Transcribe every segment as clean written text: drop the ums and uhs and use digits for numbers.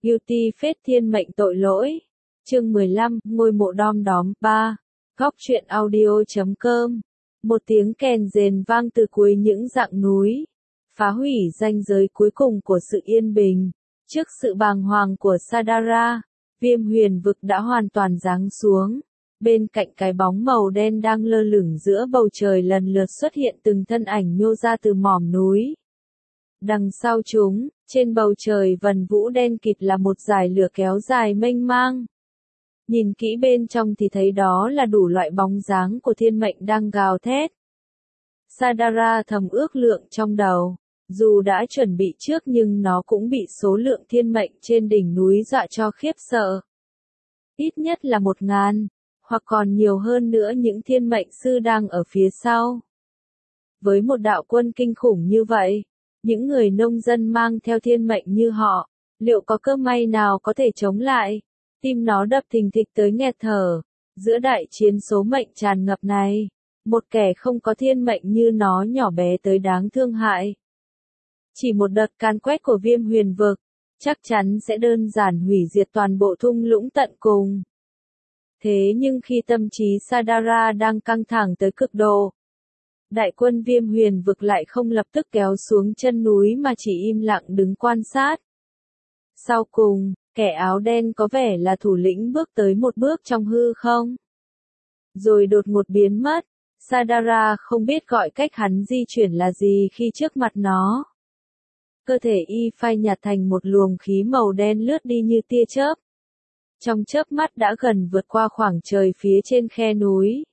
Guilty phết thiên mệnh tội lỗi. Chương 15, ngôi mộ đom đóm 3. Góc truyện audio.com. Một tiếng kèn rền vang từ cuối những dặng núi, phá hủy ranh giới cuối cùng của sự yên bình. Trước sự bàng hoàng của Sadara, Viêm Huyền Vực đã hoàn toàn giáng xuống. Bên cạnh cái bóng màu đen đang lơ lửng giữa bầu trời lần lượt xuất hiện từng thân ảnh nhô ra từ mỏm núi. Đằng sau chúng, trên bầu trời vần vũ đen kịt là một dải lửa kéo dài mênh mang. Nhìn kỹ bên trong thì thấy đó là đủ loại bóng dáng của thiên mệnh đang gào thét. Sadara thầm ước lượng trong đầu, dù đã chuẩn bị trước nhưng nó cũng bị số lượng thiên mệnh trên đỉnh núi dọa cho khiếp sợ. Ít nhất là 1000, hoặc còn nhiều hơn nữa những thiên mệnh sư đang ở phía sau. Với một đạo quân kinh khủng như vậy, những người nông dân mang theo thiên mệnh như họ, liệu có cơ may nào có thể chống lại? Tim nó đập thình thịch tới nghẹt thở. Giữa đại chiến số mệnh tràn ngập này, một kẻ không có thiên mệnh như nó nhỏ bé tới đáng thương hại. Chỉ một đợt can quét của Viêm Huyền Vực, chắc chắn sẽ đơn giản hủy diệt toàn bộ thung lũng tận cùng. Thế nhưng khi tâm trí Sadara đang căng thẳng tới cực độ, đại quân Viêm Huyền Vực lại không lập tức kéo xuống chân núi mà chỉ im lặng đứng quan sát. Sau cùng, kẻ áo đen có vẻ là thủ lĩnh bước tới một bước trong hư không, rồi đột ngột biến mất. Sadara không biết gọi cách hắn di chuyển là gì khi trước mặt nó. Cơ thể y phai nhạt thành một luồng khí màu đen lướt đi như tia chớp. Trong chớp mắt đã gần vượt qua khoảng trời phía trên khe núi.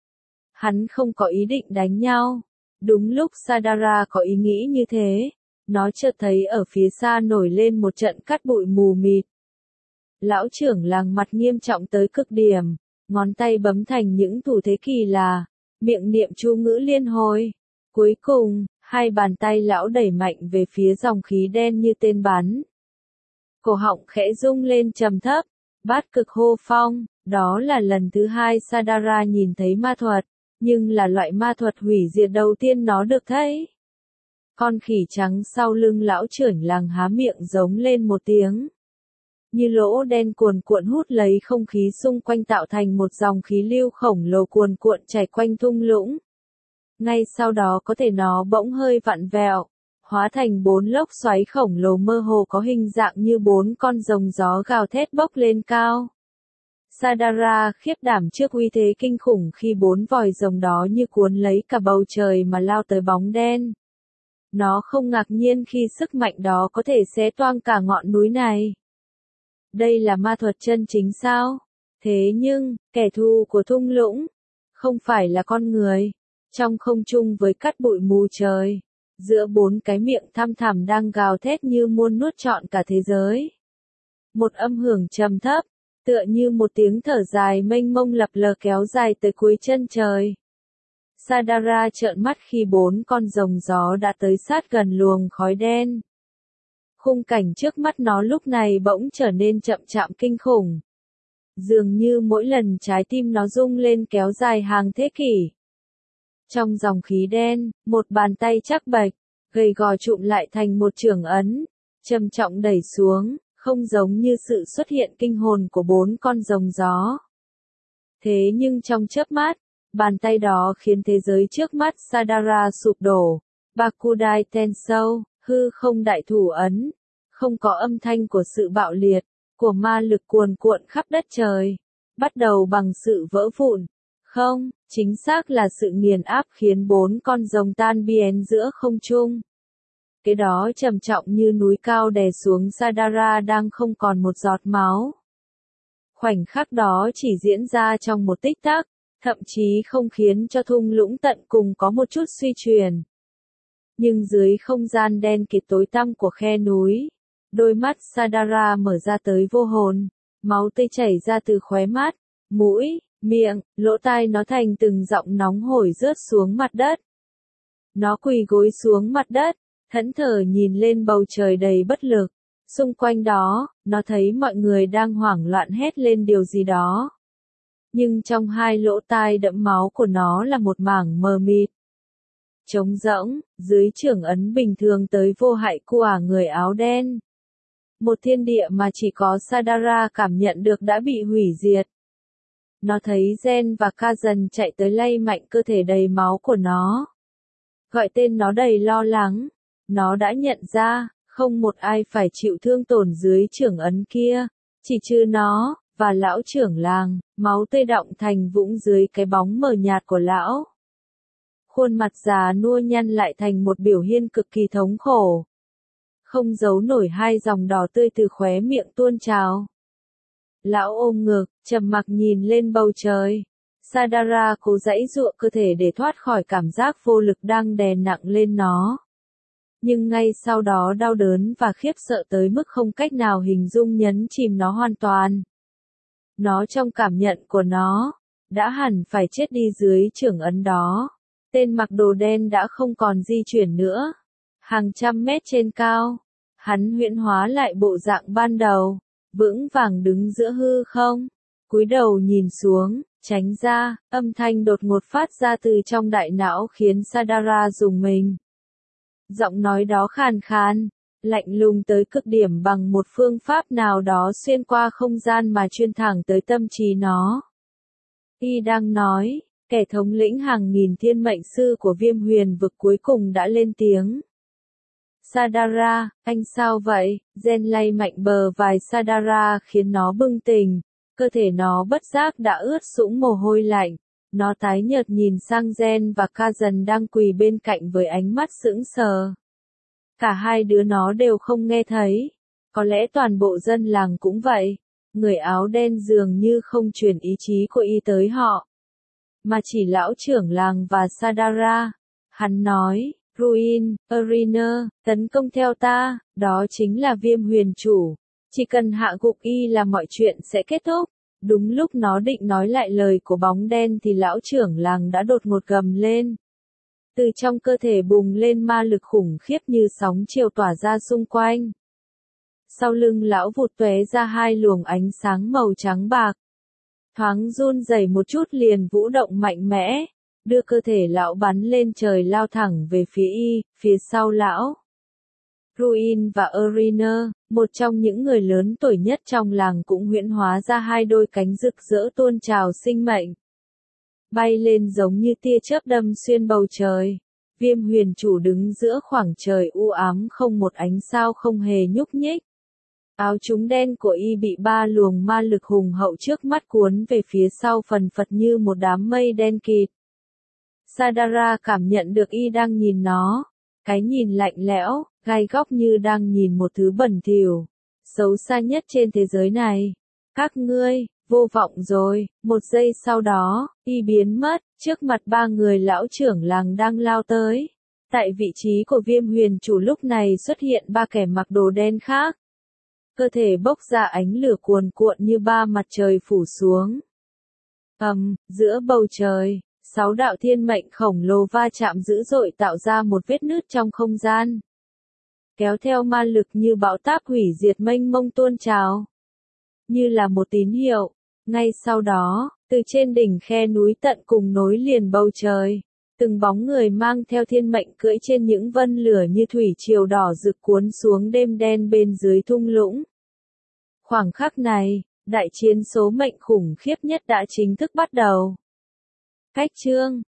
Hắn không có ý định đánh nhau. Đúng lúc Sadara có ý nghĩ như thế, nó chợt thấy ở phía xa nổi lên một trận cát bụi mù mịt. Lão trưởng làng mặt nghiêm trọng tới cực điểm, ngón tay bấm thành những thủ thế kỳ lạ, miệng niệm chú ngữ liên hồi. Cuối cùng, hai bàn tay lão đẩy mạnh về phía dòng khí đen như tên bắn. Cổ họng khẽ rung lên trầm thấp, bát cực hô phong. Đó là lần thứ hai Sadara nhìn thấy ma thuật, nhưng là loại ma thuật hủy diệt đầu tiên nó được thấy. Con khỉ trắng sau lưng lão trưởng làng há miệng giống lên một tiếng. Như lỗ đen cuồn cuộn hút lấy không khí xung quanh tạo thành một dòng khí lưu khổng lồ cuồn cuộn chảy quanh thung lũng. Ngay sau đó có thể nó bỗng hơi vặn vẹo, hóa thành 4 lốc xoáy khổng lồ mơ hồ có hình dạng như 4 con rồng gió gào thét bốc lên cao. Sadara khiếp đảm trước uy thế kinh khủng khi 4 vòi rồng đó như cuốn lấy cả bầu trời mà lao tới bóng đen. Nó không ngạc nhiên khi sức mạnh đó có thể xé toang cả ngọn núi này. Đây là ma thuật chân chính sao? Thế nhưng, kẻ thù của thung lũng, không phải là con người. Trong không trung với cát bụi mù trời, giữa 4 cái miệng thăm thẳm đang gào thét như muốn nuốt trọn cả thế giới. Một âm hưởng trầm thấp, tựa như một tiếng thở dài mênh mông lập lờ kéo dài tới cuối chân trời. Sadara trợn mắt khi 4 con rồng gió đã tới sát gần luồng khói đen. Khung cảnh trước mắt nó lúc này bỗng trở nên chậm chạp kinh khủng. Dường như mỗi lần trái tim nó rung lên kéo dài hàng thế kỷ. Trong dòng khí đen, một bàn tay chắc bạch, gầy gò trụm lại thành một chưởng ấn, trầm trọng đẩy xuống, không giống như sự xuất hiện kinh hồn của 4 con rồng gió. Thế nhưng trong chớp mắt, bàn tay đó khiến thế giới trước mắt Sadara sụp đổ. Bakudai Tensou, hư không đại thủ ấn, không có âm thanh của sự bạo liệt, của ma lực cuồn cuộn khắp đất trời, bắt đầu bằng sự vỡ vụn. Không, chính xác là sự nghiền áp khiến 4 con rồng tan biến giữa không trung. Cái đó trầm trọng như núi cao đè xuống Sadara đang không còn một giọt máu. Khoảnh khắc đó chỉ diễn ra trong một tích tắc, thậm chí không khiến cho thung lũng tận cùng có một chút suy chuyển. Nhưng dưới không gian đen kịt tối tăm của khe núi, đôi mắt Sadara mở ra tới vô hồn, máu tươi chảy ra từ khóe mắt, mũi, miệng, lỗ tai nó thành từng giọng nóng hổi rớt xuống mặt đất. Nó quỳ gối xuống mặt đất, thẫn thờ nhìn lên bầu trời đầy bất lực. Xung quanh đó, nó thấy mọi người đang hoảng loạn hét lên điều gì đó. Nhưng trong hai lỗ tai đẫm máu của nó là một mảng mờ mịt. Trống rỗng, dưới chưởng ấn bình thường tới vô hại của người áo đen. Một thiên địa mà chỉ có Sadara cảm nhận được đã bị hủy diệt. Nó thấy Gen và Kazan chạy tới lay mạnh cơ thể đầy máu của nó. Gọi tên nó đầy lo lắng. Nó đã nhận ra, không một ai phải chịu thương tổn dưới trưởng ấn kia, chỉ trừ nó, và lão trưởng làng, máu tươi đọng thành vũng dưới cái bóng mờ nhạt của lão. Khuôn mặt già nua nhăn lại thành một biểu hiện cực kỳ thống khổ. Không giấu nổi hai dòng đỏ tươi từ khóe miệng tuôn trào. Lão ôm ngực, trầm mặc nhìn lên bầu trời. Sadara cố giãy giụa cơ thể để thoát khỏi cảm giác vô lực đang đè nặng lên nó. Nhưng ngay sau đó đau đớn và khiếp sợ tới mức không cách nào hình dung nhấn chìm nó hoàn toàn. Nó trong cảm nhận của nó, đã hẳn phải chết đi dưới trưởng ấn đó. Tên mặc đồ đen đã không còn di chuyển nữa. Hàng trăm mét trên cao, hắn huyễn hóa lại bộ dạng ban đầu, vững vàng đứng giữa hư không, cúi đầu nhìn xuống, tránh ra, âm thanh đột ngột phát ra từ trong đại não khiến Sadara rùng mình. Giọng nói đó khàn khàn, lạnh lùng tới cực điểm bằng một phương pháp nào đó xuyên qua không gian mà chuyên thẳng tới tâm trí nó. Y đang nói, kẻ thống lĩnh hàng nghìn thiên mệnh sư của Viêm Huyền vực cuối cùng đã lên tiếng. Sadara, anh sao vậy? Gen lay mạnh bờ vai Sadara khiến nó bừng tỉnh, cơ thể nó bất giác đã ướt sũng mồ hôi lạnh. Nó tái nhợt nhìn sang Gen và Kazan đang quỳ bên cạnh với ánh mắt sững sờ. Cả hai đứa nó đều không nghe thấy. Có lẽ toàn bộ dân làng cũng vậy. Người áo đen dường như không truyền ý chí của y tới họ. Mà chỉ lão trưởng làng và Sadara. Hắn nói, Ruin, Arena, tấn công theo ta, đó chính là Viêm Huyền chủ. Chỉ cần hạ gục y là mọi chuyện sẽ kết thúc. Đúng lúc nó định nói lại lời của bóng đen thì lão trưởng làng đã đột ngột gầm lên. Từ trong cơ thể bùng lên ma lực khủng khiếp như sóng chiều tỏa ra xung quanh. Sau lưng lão vụt tóe ra hai luồng ánh sáng màu trắng bạc. Thoáng run rẩy một chút liền vũ động mạnh mẽ, đưa cơ thể lão bắn lên trời lao thẳng về phía y, phía sau lão. Ruin và Arena, một trong những người lớn tuổi nhất trong làng cũng huyễn hóa ra hai đôi cánh rực rỡ tuôn trào sinh mệnh. Bay lên giống như tia chớp đâm xuyên bầu trời. Viêm Huyền chủ đứng giữa khoảng trời u ám không một ánh sao không hề nhúc nhích. Áo trúng đen của y bị ba luồng ma lực hùng hậu trước mắt cuốn về phía sau phần phật như một đám mây đen kịt. Sadara cảm nhận được y đang nhìn nó. Cái nhìn lạnh lẽo, gai góc như đang nhìn một thứ bẩn thỉu, xấu xa nhất trên thế giới này. Các ngươi, vô vọng rồi. Một giây sau đó, y biến mất, trước mặt ba người lão trưởng làng đang lao tới. Tại vị trí của Viêm Huyền chủ lúc này xuất hiện ba kẻ mặc đồ đen khác. Cơ thể bốc ra ánh lửa cuồn cuộn như ba mặt trời phủ xuống. Giữa bầu trời, 6 đạo thiên mệnh khổng lồ va chạm dữ dội tạo ra một vết nứt trong không gian. Kéo theo ma lực như bão táp hủy diệt mênh mông tuôn trào. Như là một tín hiệu, ngay sau đó, từ trên đỉnh khe núi tận cùng nối liền bầu trời, từng bóng người mang theo thiên mệnh cưỡi trên những vân lửa như thủy triều đỏ rực cuốn xuống đêm đen bên dưới thung lũng. Khoảng khắc này, đại chiến số mệnh khủng khiếp nhất đã chính thức bắt đầu. Cách chương